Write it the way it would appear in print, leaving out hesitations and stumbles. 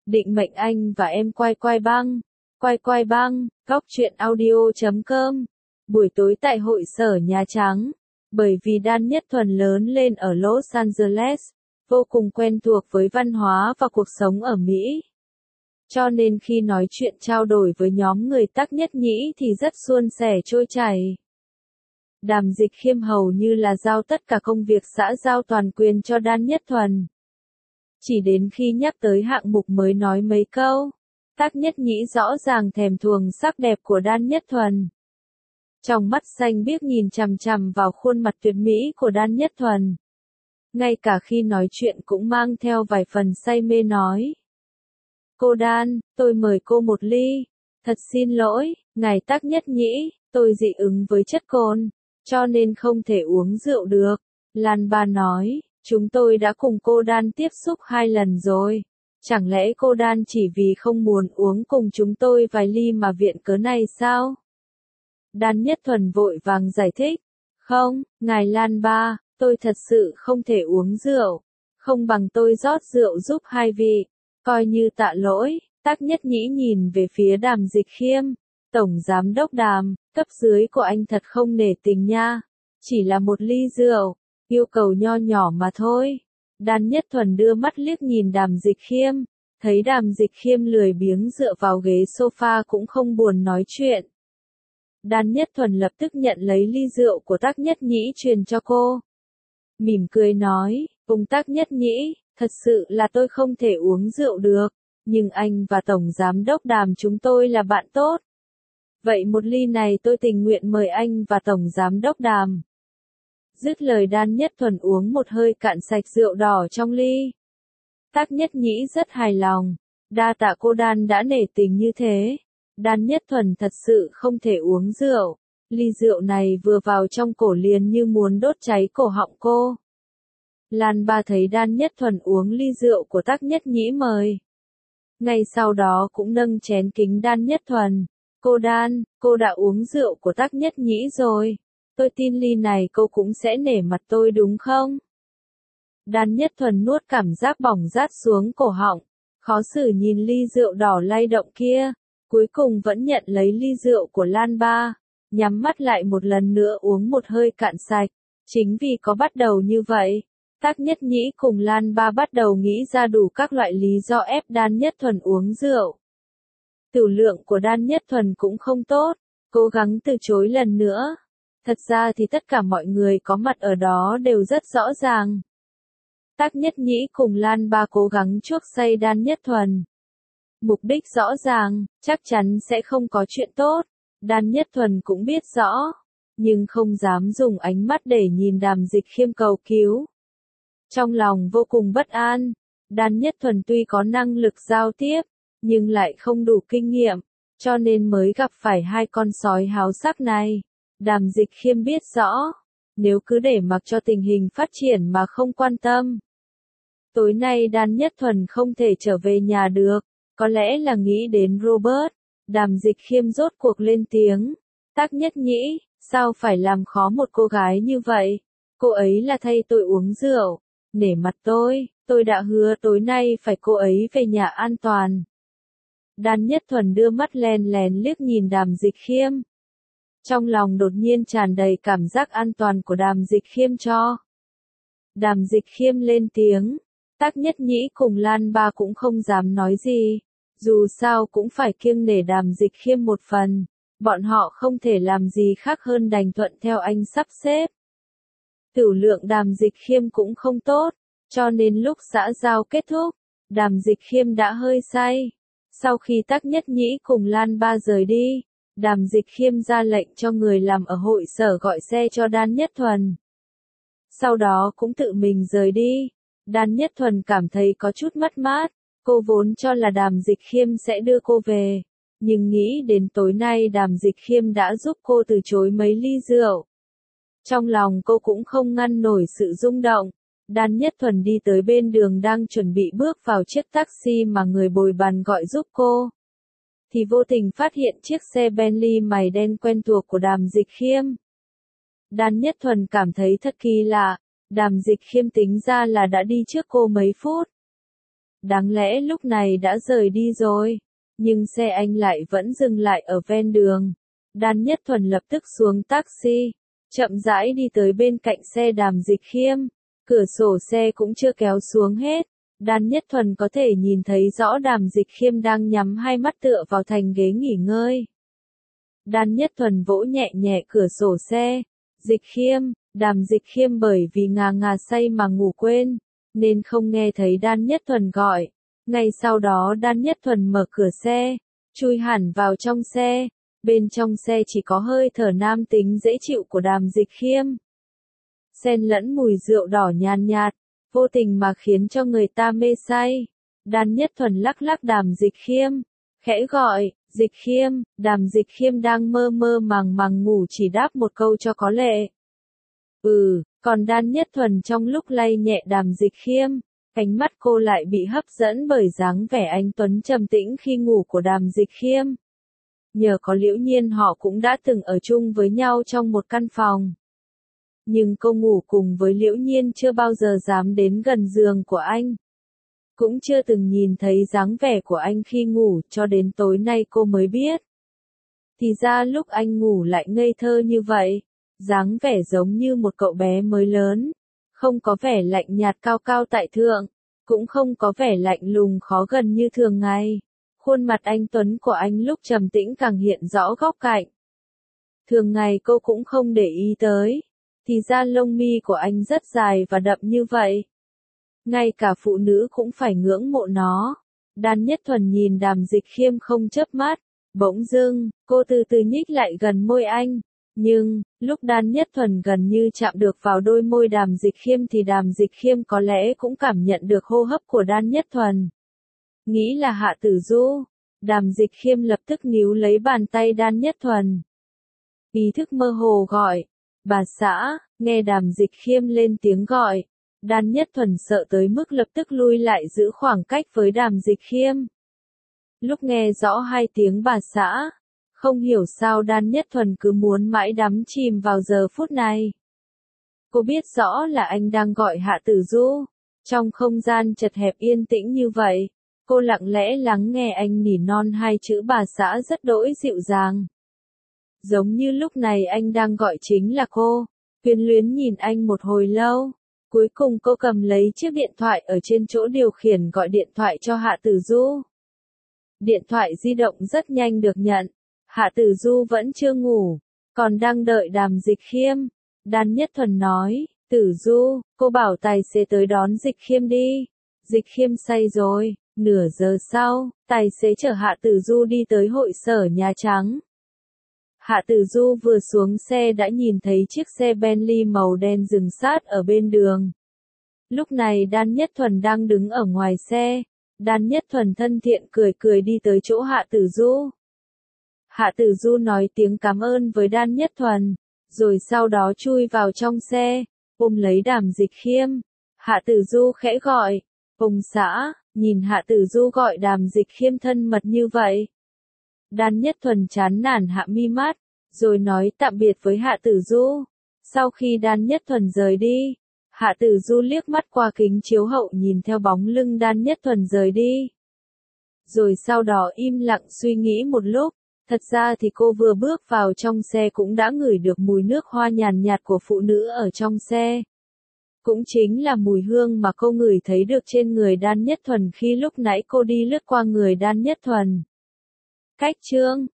Định mệnh anh và em quay quay băng. Quay quay băng, góc truyện audio.com. Buổi tối tại hội sở Nhà Trắng. Bởi vì Đan Nhất Thuần lớn lên ở Los Angeles, vô cùng quen thuộc với văn hóa và cuộc sống ở Mỹ. Cho nên khi nói chuyện trao đổi với nhóm người Tắc Nhất Nhĩ thì rất suôn sẻ trôi chảy. Đàm Dịch Khiêm hầu như là giao tất cả công việc xã giao toàn quyền cho Đan Nhất Thuần. Chỉ đến khi nhắc tới hạng mục mới nói mấy câu, Tắc Nhất Nhĩ rõ ràng thèm thuồng sắc đẹp của Đan Nhất Thuần. Trong mắt xanh biếc nhìn chằm chằm vào khuôn mặt tuyệt mỹ của Đan Nhất Thuần. Ngay cả khi nói chuyện cũng mang theo vài phần say mê nói. Cô Đan, tôi mời cô một ly. Thật xin lỗi, ngài Tắc Nhất Nhĩ, tôi dị ứng với chất cồn, cho nên không thể uống rượu được. Lan Ba nói, chúng tôi đã cùng cô Đan tiếp xúc 2 lần rồi. Chẳng lẽ cô Đan chỉ vì không muốn uống cùng chúng tôi vài ly mà viện cớ này sao? Đan Nhất Thuần vội vàng giải thích. Không, ngài Lan Ba, tôi thật sự không thể uống rượu. Không bằng tôi rót rượu giúp hai vị. Coi như tạ lỗi. Tắc Nhất Nhĩ nhìn về phía Đàm Dịch Khiêm. Tổng giám đốc Đàm, cấp dưới của anh thật không nể tình nha. Chỉ là một ly rượu, yêu cầu nho nhỏ mà thôi. Đan Nhất Thuần đưa mắt liếc nhìn Đàm Dịch Khiêm. Thấy Đàm Dịch Khiêm lười biếng dựa vào ghế sofa cũng không buồn nói chuyện. Đan Nhất Thuần lập tức nhận lấy ly rượu của Tắc Nhất Nhĩ truyền cho cô. Mỉm cười nói, cùng Tắc Nhất Nhĩ, thật sự là tôi không thể uống rượu được, nhưng anh và Tổng Giám đốc Đàm chúng tôi là bạn tốt. Vậy một ly này tôi tình nguyện mời anh và Tổng Giám đốc Đàm. Dứt lời Đan Nhất Thuần uống một hơi cạn sạch rượu đỏ trong ly. Tắc Nhất Nhĩ rất hài lòng, đa tạ cô Đan đã nể tình như thế. Đan Nhất Thuần thật sự không thể uống rượu, ly rượu này vừa vào trong cổ liền như muốn đốt cháy cổ họng cô. Lan Ba thấy Đan Nhất Thuần uống ly rượu của Tắc Nhất Nhĩ mời. Ngay sau đó cũng nâng chén kính Đan Nhất Thuần. Cô Đan, cô đã uống rượu của Tắc Nhất Nhĩ rồi. Tôi tin ly này cô cũng sẽ nể mặt tôi đúng không? Đan Nhất Thuần nuốt cảm giác bỏng rát xuống cổ họng, khó xử nhìn ly rượu đỏ lay động kia. Cuối cùng vẫn nhận lấy ly rượu của Lan Ba, nhắm mắt lại một lần nữa uống một hơi cạn sạch. Chính vì có bắt đầu như vậy, Tắc Nhất Nhĩ cùng Lan Ba bắt đầu nghĩ ra đủ các loại lý do ép Đan Nhất Thuần uống rượu. Tửu lượng của Đan Nhất Thuần cũng không tốt, cố gắng từ chối lần nữa. Thật ra thì tất cả mọi người có mặt ở đó đều rất rõ ràng. Tắc Nhất Nhĩ cùng Lan Ba cố gắng chuốc say Đan Nhất Thuần. Mục đích rõ ràng, chắc chắn sẽ không có chuyện tốt. Đan Nhất Thuần cũng biết rõ, nhưng không dám dùng ánh mắt để nhìn Đàm Dịch Khiêm cầu cứu. Trong lòng vô cùng bất an, Đan Nhất Thuần tuy có năng lực giao tiếp, nhưng lại không đủ kinh nghiệm, cho nên mới gặp phải 2 con sói háo sắc này. Đàm Dịch Khiêm biết rõ, nếu cứ để mặc cho tình hình phát triển mà không quan tâm. Tối nay Đan Nhất Thuần không thể trở về nhà được. Có lẽ là nghĩ đến Robert, Đàm Dịch Khiêm rốt cuộc lên tiếng. Tắc Nhất Nhĩ, sao phải làm khó một cô gái như vậy? Cô ấy là thay tôi uống rượu. Nể mặt tôi đã hứa tối nay phải cô ấy về nhà an toàn. Đan Nhất Thuần đưa mắt lén lén liếc nhìn Đàm Dịch Khiêm. Trong lòng đột nhiên tràn đầy cảm giác an toàn của Đàm Dịch Khiêm cho. Đàm Dịch Khiêm lên tiếng. Tắc Nhất Nhĩ cùng Lan Ba cũng không dám nói gì. Dù sao cũng phải kiêng nể Đàm Dịch Khiêm một phần, bọn họ không thể làm gì khác hơn đành thuận theo anh sắp xếp. Tửu lượng Đàm Dịch Khiêm cũng không tốt, cho nên lúc xã giao kết thúc, Đàm Dịch Khiêm đã hơi say. Sau khi Tắc Nhất Nhĩ cùng Lan Ba rời đi, Đàm Dịch Khiêm ra lệnh cho người làm ở hội sở gọi xe cho Đan Nhất Thuần. Sau đó cũng tự mình rời đi. Đan Nhất Thuần cảm thấy có chút mất mát. Cô vốn cho là Đàm Dịch Khiêm sẽ đưa cô về, nhưng nghĩ đến tối nay Đàm Dịch Khiêm đã giúp cô từ chối mấy ly rượu. Trong lòng cô cũng không ngăn nổi sự rung động. Đan Nhất Thuần đi tới bên đường đang chuẩn bị bước vào chiếc taxi mà người bồi bàn gọi giúp cô. Thì vô tình phát hiện chiếc xe Bentley màu đen quen thuộc của Đàm Dịch Khiêm. Đan Nhất Thuần cảm thấy thật kỳ lạ, Đàm Dịch Khiêm tính ra là đã đi trước cô mấy phút. đáng lẽ lúc này đã rời đi rồi. Nhưng xe anh lại vẫn dừng lại ở ven đường. Đan Nhất Thuần lập tức xuống taxi, chậm rãi đi tới bên cạnh xe Đàm Dịch Khiêm. Cửa sổ xe cũng chưa kéo xuống hết. Đan Nhất Thuần có thể nhìn thấy rõ Đàm Dịch Khiêm đang nhắm hai mắt tựa vào thành ghế nghỉ ngơi. Đan Nhất Thuần vỗ nhẹ nhẹ cửa sổ xe. Dịch Khiêm, Đàm Dịch Khiêm bởi vì ngà ngà say mà ngủ quên, nên không nghe thấy Đan Nhất Thuần gọi. Ngay sau đó Đan Nhất Thuần mở cửa xe, chui hẳn vào trong xe. Bên trong xe chỉ có hơi thở nam tính dễ chịu của Đàm Dịch Khiêm. Xen lẫn mùi rượu đỏ nhàn nhạt, vô tình mà khiến cho người ta mê say. Đan Nhất Thuần lắc lắc Đàm Dịch Khiêm, khẽ gọi, Dịch Khiêm. Đàm Dịch Khiêm đang mơ mơ màng màng ngủ chỉ đáp một câu cho có lệ. Còn Đan Nhất Thuần trong lúc lay nhẹ Đàm Dịch Khiêm, ánh mắt cô lại bị hấp dẫn bởi dáng vẻ anh tuấn trầm tĩnh khi ngủ của Đàm Dịch Khiêm. Nhờ có Liễu Nhiên họ cũng đã từng ở chung với nhau trong một căn phòng. Nhưng cô ngủ cùng với Liễu Nhiên chưa bao giờ dám đến gần giường của anh. Cũng chưa từng nhìn thấy dáng vẻ của anh khi ngủ, cho đến tối nay cô mới biết. Thì ra lúc anh ngủ lại ngây thơ như vậy, dáng vẻ giống như một cậu bé mới lớn, không có vẻ lạnh nhạt cao cao tại thượng, cũng không có vẻ lạnh lùng khó gần như thường ngày. Khuôn mặt anh tuấn của anh lúc trầm tĩnh càng hiện rõ góc cạnh. Thường ngày cô cũng không để ý tới, thì ra lông mi của anh rất dài và đậm như vậy. Ngay cả phụ nữ cũng phải ngưỡng mộ nó. Đan Nhất Thuần nhìn Đàm Dịch Khiêm không chớp mắt, bỗng dưng, cô từ từ nhích lại gần môi anh. Nhưng, lúc Đan Nhất Thuần gần như chạm được vào đôi môi Đàm Dịch Khiêm thì Đàm Dịch Khiêm có lẽ cũng cảm nhận được hô hấp của Đan Nhất Thuần. Nghĩ là Hạ Tử Du, Đàm Dịch Khiêm lập tức níu lấy bàn tay Đan Nhất Thuần. Ý thức mơ hồ gọi, bà xã. Nghe Đàm Dịch Khiêm lên tiếng gọi, Đan Nhất Thuần sợ tới mức lập tức lui lại giữ khoảng cách với Đàm Dịch Khiêm. Lúc nghe rõ hai tiếng bà xã, không hiểu sao Đan Nhất Thuần cứ muốn mãi đắm chìm vào giờ phút này. Cô biết rõ là anh đang gọi Hạ Tử Du. Trong không gian chật hẹp yên tĩnh như vậy, cô lặng lẽ lắng nghe anh nỉ non hai chữ bà xã rất đỗi dịu dàng. Giống như lúc này anh đang gọi chính là cô. Quyến luyến nhìn anh một hồi lâu. Cuối cùng cô cầm lấy chiếc điện thoại ở trên chỗ điều khiển gọi điện thoại cho Hạ Tử Du. Điện thoại di động rất nhanh được nhận. Hạ Tử Du vẫn chưa ngủ, còn đang đợi Đàm Dịch Khiêm. Đan Nhất Thuần nói, Tử Du, cô bảo tài xế tới đón Dịch Khiêm đi. Dịch Khiêm say rồi. Nửa giờ sau, tài xế chở Hạ Tử Du đi tới hội sở Nhà Trắng. Hạ Tử Du vừa xuống xe đã nhìn thấy chiếc xe Bentley màu đen dừng sát ở bên đường. Lúc này Đan Nhất Thuần đang đứng ở ngoài xe. Đan Nhất Thuần thân thiện cười cười đi tới chỗ Hạ Tử Du. Hạ Tử Du nói tiếng cảm ơn với Đan Nhất Thuần, rồi sau đó chui vào trong xe, ôm lấy Đàm Dịch Khiêm. Hạ Tử Du khẽ gọi, ông xã. Nhìn Hạ Tử Du gọi Đàm Dịch Khiêm thân mật như vậy, Đan Nhất Thuần chán nản hạ mi mắt, rồi nói tạm biệt với Hạ Tử Du. Sau khi Đan Nhất Thuần rời đi, Hạ Tử Du liếc mắt qua kính chiếu hậu nhìn theo bóng lưng Đan Nhất Thuần rời đi. Rồi sau đó im lặng suy nghĩ một lúc, thật ra thì cô vừa bước vào trong xe cũng đã ngửi được mùi nước hoa nhàn nhạt của phụ nữ ở trong xe. Cũng chính là mùi hương mà cô ngửi thấy được trên người Đan Nhất Thuần khi lúc nãy cô đi lướt qua người Đan Nhất Thuần. Cách chương